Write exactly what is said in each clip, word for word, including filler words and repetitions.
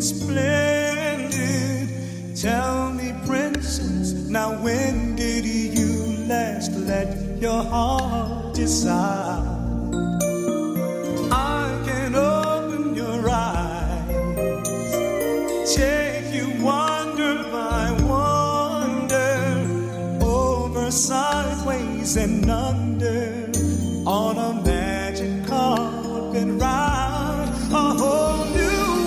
splendid. Tell me, princess, now when did you last let your heart decide? I can open your eyes, take you wonder by wonder, over, sideways, and under, on a magic carpet ride, a whole new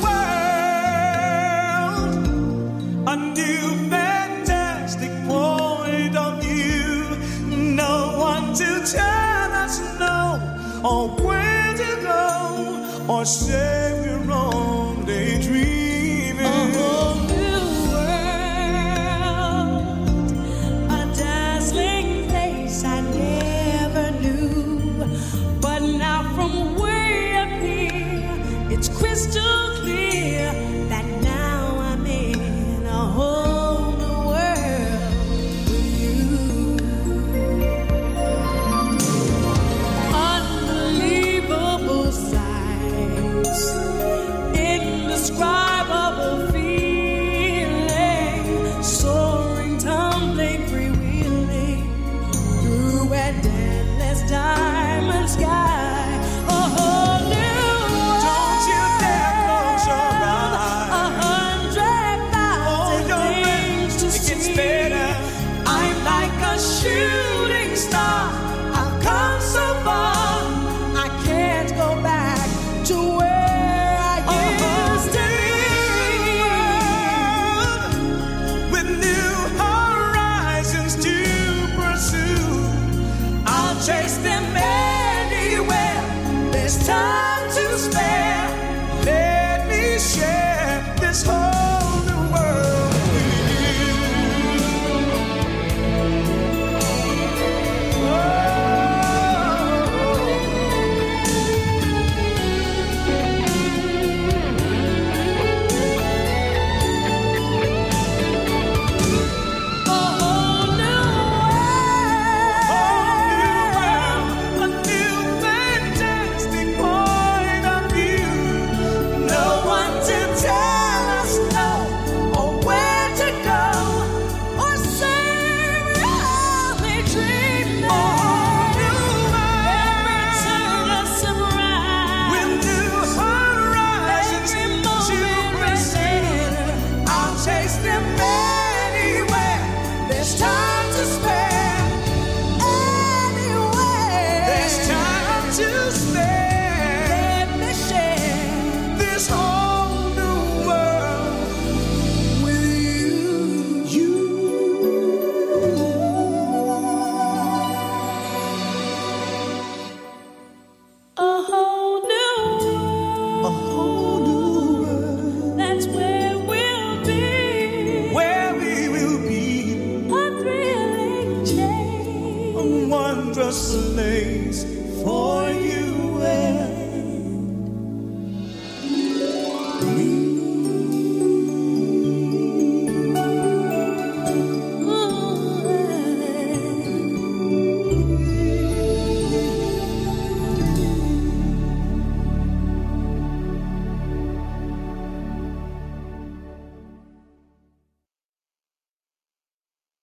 world, a new fantastic point of view. No one to tell us no, or where to go, or say we're only dreaming. A whole new world, a dazzling place I never knew. But now from way up here, it's crystal clear that now I'm in a whole new world with you. Unbelievable sights, indescribable feeling, soaring, tumbling, freewheeling through an endless diamond sky. A whole new world. Don't you dare close your eyes. A hundred thousand things to see. It gets better. I'm like a shooting star. I've come so far. I can't go back to where I used to be. With new horizons to pursue, I'll chase them anywhere. There's time to spare. Let me share